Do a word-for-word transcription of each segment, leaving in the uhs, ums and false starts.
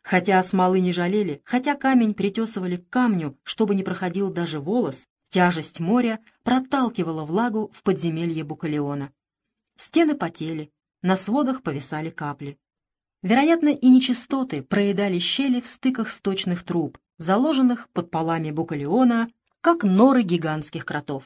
Хотя смолы не жалели, хотя камень притесывали к камню, чтобы не проходил даже волос, тяжесть моря проталкивала влагу в подземелье Букалеона. Стены потели, на сводах повисали капли. Вероятно, и нечистоты проедали щели в стыках сточных труб, заложенных под полами Букалеона, как норы гигантских кротов.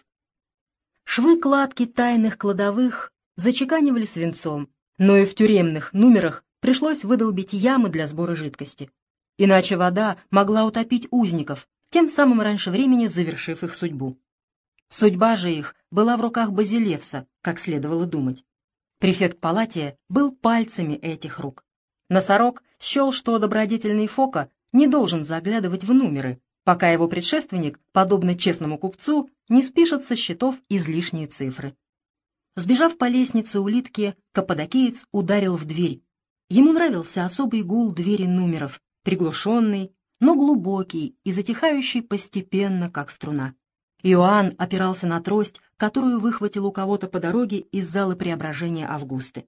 Швы кладки тайных кладовых зачеканивали свинцом, но и в тюремных номерах пришлось выдолбить ямы для сбора жидкости. Иначе вода могла утопить узников, тем самым раньше времени завершив их судьбу. Судьба же их была в руках Базилевса, как следовало думать. Префект Палатия был пальцами этих рук. Носорог счел, что добродетельный Фока не должен заглядывать в номеры, пока его предшественник, подобно честному купцу, не спишет со счетов излишние цифры. Сбежав по лестнице улитки, каппадокиец ударил в дверь. Ему нравился особый гул двери номеров, приглушенный, но глубокий и затихающий постепенно, как струна. Иоанн опирался на трость, которую выхватил у кого-то по дороге из зала Преображения Августы.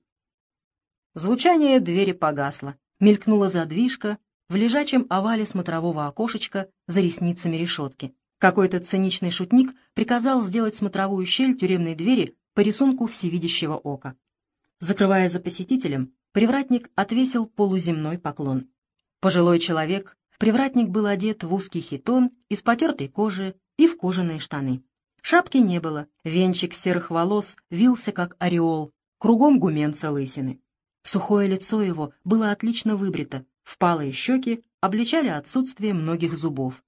Звучание двери погасло, мелькнула задвижка в лежачем овале смотрового окошечка за ресницами решетки. Какой-то циничный шутник приказал сделать смотровую щель тюремной двери по рисунку всевидящего ока. Закрывая за посетителем, привратник отвесил полуземной поклон. Пожилой человек, привратник был одет в узкий хитон из потертой кожи и в кожаные штаны. Шапки не было, венчик серых волос вился, как ореол, кругом гуменца лысины. Сухое лицо его было отлично выбрито, впалые щеки обличали отсутствие многих зубов.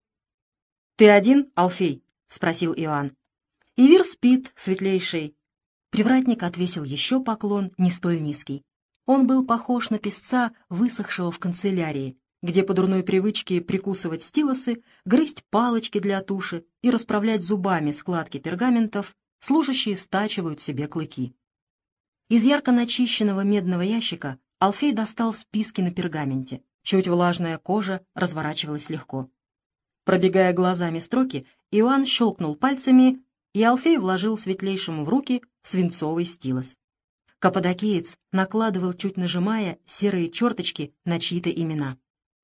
«Ты один, Алфей?» — спросил Иоанн. «Ивир спит, светлейший». Привратник отвесил еще поклон, не столь низкий. Он был похож на писца, высохшего в канцелярии, где по дурной привычке прикусывать стилосы, грызть палочки для туши и расправлять зубами складки пергаментов, служащие стачивают себе клыки. Из ярко начищенного медного ящика Алфей достал списки на пергаменте. Чуть влажная кожа разворачивалась легко. Пробегая глазами строки, Иоанн щелкнул пальцами, и Алфей вложил светлейшему в руки свинцовый стилос. Каппадокиец накладывал, чуть нажимая, серые черточки на чьи-то имена.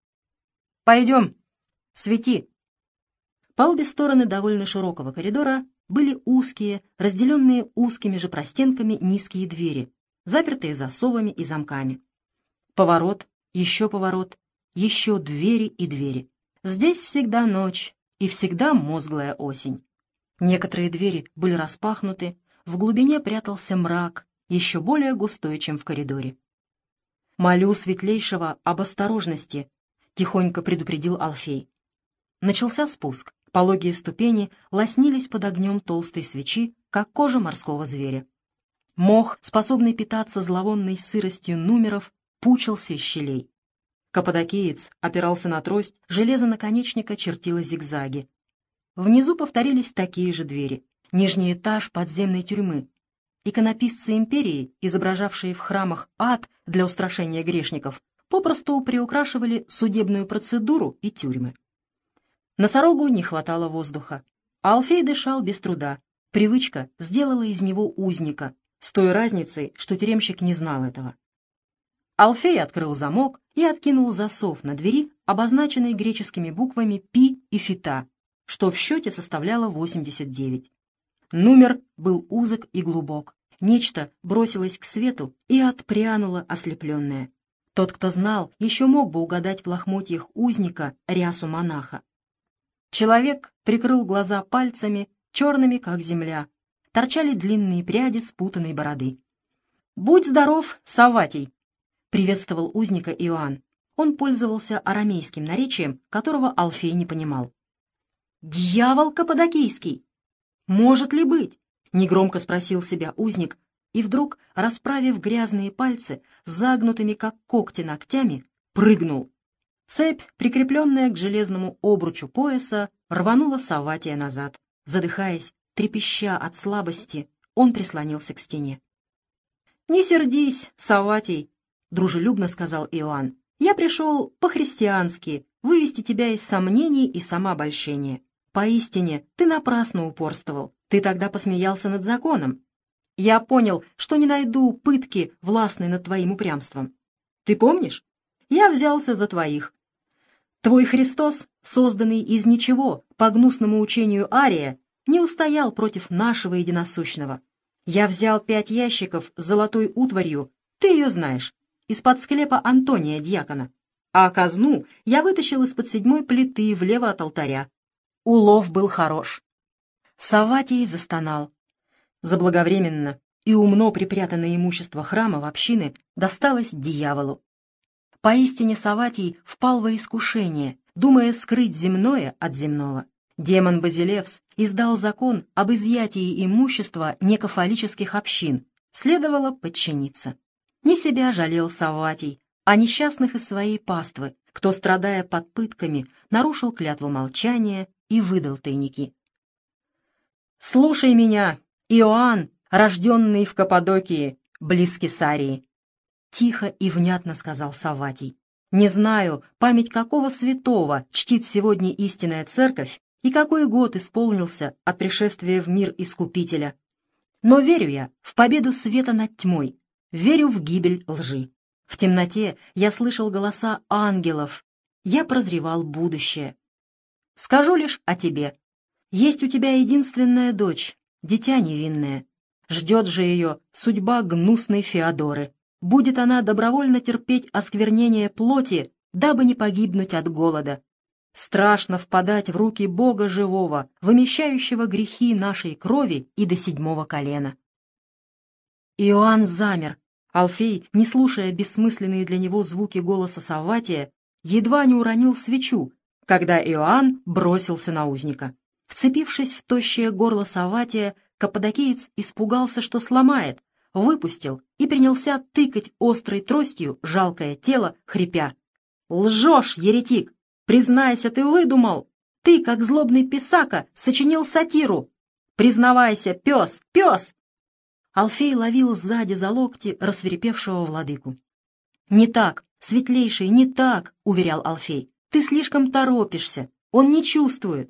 «Пойдем, свети!» По обе стороны довольно широкого коридора были узкие, разделенные узкими же простенками низкие двери, запертые засовами и замками. Поворот, еще поворот, еще двери и двери. Здесь всегда ночь и всегда мозглая осень. Некоторые двери были распахнуты, в глубине прятался мрак, еще более густой, чем в коридоре. «Молю светлейшего об осторожности», — тихонько предупредил Алфей. Начался спуск. Пологие ступени лоснились под огнем толстой свечи, как кожа морского зверя. Мох, способный питаться зловонной сыростью номеров, пучился из щелей. Каппадокиец опирался на трость, железо наконечника чертило зигзаги. Внизу повторились такие же двери. Нижний этаж подземной тюрьмы. Иконописцы империи, изображавшие в храмах ад для устрашения грешников, попросту приукрашивали судебную процедуру и тюрьмы. Носорогу не хватало воздуха. А Алфей дышал без труда. Привычка сделала из него узника, с той разницей, что тюремщик не знал этого. Алфей открыл замок и откинул засов на двери, обозначенной греческими буквами «пи» и «фита», что в счете составляло восемьдесят девять. Номер был узок и глубок. Нечто бросилось к свету и отпрянуло ослепленное. Тот, кто знал, еще мог бы угадать в лохмотьях узника рясу монаха. Человек прикрыл глаза пальцами, черными, как земля. Торчали длинные пряди спутанной бороды. «Будь здоров, Савватий!» — приветствовал узника Иоанн. Он пользовался арамейским наречием, которого Алфей не понимал. «Дьявол каппадокийский! Может ли быть?» — негромко спросил себя узник, и вдруг, расправив грязные пальцы, загнутыми, как когти, ногтями, прыгнул. Цепь, прикрепленная к железному обручу пояса, рванула Савватия назад. Задыхаясь, трепеща от слабости, он прислонился к стене. «Не сердись, Савватий», — дружелюбно сказал Иоанн. «Я пришел по-христиански вывести тебя из сомнений и самообольщения. Поистине, ты напрасно упорствовал. Ты тогда посмеялся над законом. Я понял, что не найду пытки, властной над твоим упрямством. Ты помнишь? я взялся за твоих. Твой Христос, созданный из ничего по гнусному учению Ария, не устоял против нашего единосущного. Я взял пять ящиков с золотой утварью, ты ее знаешь, из-под склепа Антония дьякона, а казну я вытащил из-под седьмой плиты влево от алтаря. Улов был хорош. Савватий застонал. Заблаговременно и умно припрятанное имущество храма в общины досталось дьяволу. Поистине Савватий впал во искушение, думая скрыть земное от земного. Демон Базилевс издал закон об изъятии имущества некафолических общин. Следовало подчиниться. Не себя жалел Савватий, а несчастных из своей паствы, кто, страдая под пытками, нарушил клятву молчания и выдал тайники. «Слушай меня, Иоанн, рожденный в Каппадокии, близ Кесарии!» Тихо и внятно сказал Савватий. «Не знаю, память какого святого чтит сегодня истинная церковь и какой год исполнился от пришествия в мир Искупителя. Но верю я в победу света над тьмой, верю в гибель лжи. В темноте я слышал голоса ангелов, я прозревал будущее. Скажу лишь о тебе. Есть у тебя единственная дочь, дитя невинное. Ждет же ее судьба гнусной Феодоры. Будет она добровольно терпеть осквернение плоти, дабы не погибнуть от голода. Страшно впадать в руки Бога живого, вымещающего грехи нашей крови и до седьмого колена». Иоанн замер. Алфей, не слушая бессмысленные для него звуки голоса Савватия, едва не уронил свечу, когда Иоанн бросился на узника. Вцепившись в тощее горло Савватия, каппадокиец испугался, что сломает, выпустил и принялся тыкать острой тростью жалкое тело, хрипя. «Лжешь, еретик! Признайся, ты выдумал! Ты, как злобный писака, сочинил сатиру! Признавайся, пес, пес!» Алфей ловил сзади за локти рассвирепевшего владыку. «Не так, светлейший, не так!» — уверял Алфей. «Ты слишком торопишься, он не чувствует!»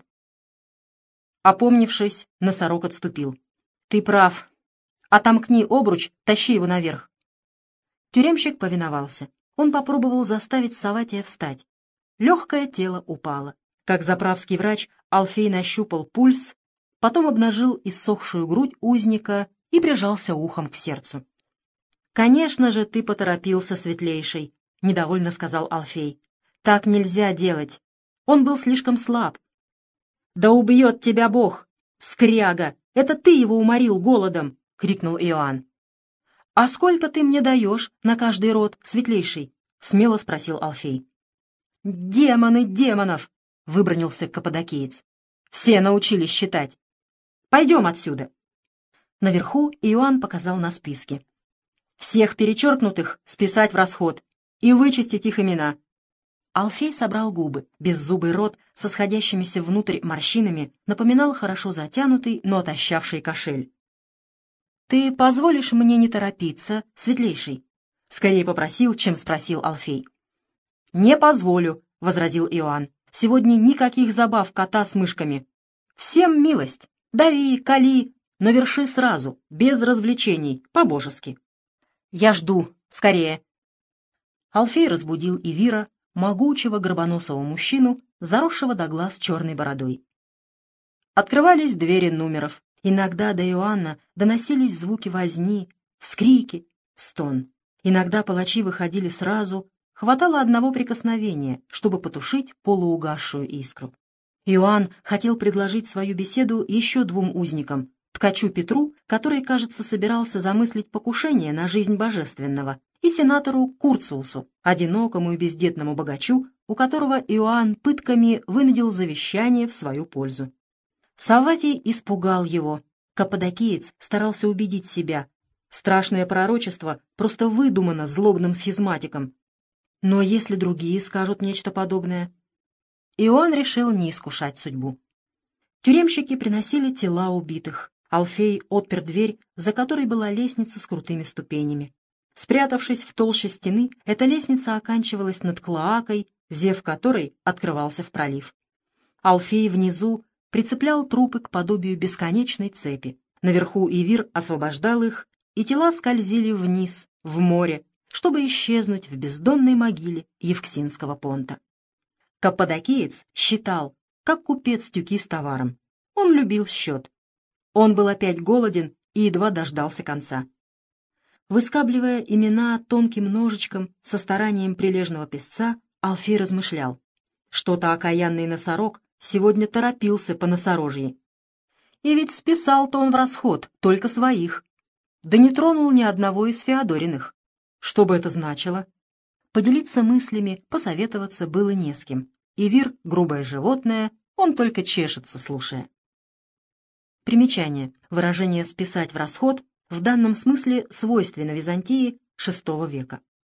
Опомнившись, носорог отступил. «Ты прав. Отомкни обруч, тащи его наверх». Тюремщик повиновался. Он попробовал заставить Савватия встать. Легкое тело упало. Как заправский врач, Алфей нащупал пульс, потом обнажил иссохшую грудь узника и прижался ухом к сердцу. «Конечно же ты поторопился, светлейший», — недовольно сказал Алфей. «Так нельзя делать. Он был слишком слаб». «Да убьет тебя Бог! Скряга! Это ты его уморил голодом!» — крикнул Иоанн. «А сколько ты мне даешь на каждый род, светлейший?» — смело спросил Алфей. «Демоны демонов!» — выбранился каппадокиец. «Все научились считать. Пойдем отсюда!» Наверху Иоанн показал на списке. «Всех перечеркнутых списать в расход и вычистить их имена». Алфей собрал губы. Беззубый рот со сходящимися внутрь морщинами напоминал хорошо затянутый, но отощавший кошель. «Ты позволишь мне не торопиться, светлейший?» — скорее попросил, чем спросил Алфей. «Не позволю», — возразил Иоанн. «Сегодня никаких забав кота с мышками. Всем милость. Дави, кали, но верши сразу, без развлечений, по-божески». «Я жду. Скорее». Алфей разбудил Ивира, могучего горбоносого мужчину, заросшего до глаз черной бородой. Открывались двери номеров. Иногда до Иоанна доносились звуки возни, вскрики, стон. Иногда палачи выходили сразу, хватало одного прикосновения, чтобы потушить полуугасшую искру. Иоанн хотел предложить свою беседу еще двум узникам, ткачу Петру, который, кажется, собирался замыслить покушение на жизнь божественного, и сенатору Курциусу, одинокому и бездетному богачу, у которого Иоанн пытками вынудил завещание в свою пользу. Савватий испугал его. Каппадокиец старался убедить себя. Страшное пророчество просто выдумано злобным схизматиком. Но если другие скажут нечто подобное? Иоанн решил не искушать судьбу. Тюремщики приносили тела убитых. Алфей отпер дверь, за которой была лестница с крутыми ступенями. Спрятавшись в толще стены, эта лестница оканчивалась над клоакой, зев которой открывался в пролив. Алфей внизу прицеплял трупы к подобию бесконечной цепи. Наверху Ивир освобождал их, и тела скользили вниз, в море, чтобы исчезнуть в бездонной могиле Евксинского понта. Каппадокиец считал, как купец тюки с товаром. Он любил счет. Он был опять голоден и едва дождался конца. Выскабливая имена тонким ножичком со старанием прилежного песца, Алфей размышлял. Что-то окаянный носорог сегодня торопился по носорожьи. И ведь списал-то он в расход только своих. Да не тронул ни одного из Феодориных. Что бы это значило? Поделиться мыслями, посоветоваться было не с кем. И Вир — грубое животное, он только чешется, слушая. Примечание. Выражение «списать в расход» в данном смысле свойственно Византии шестого века.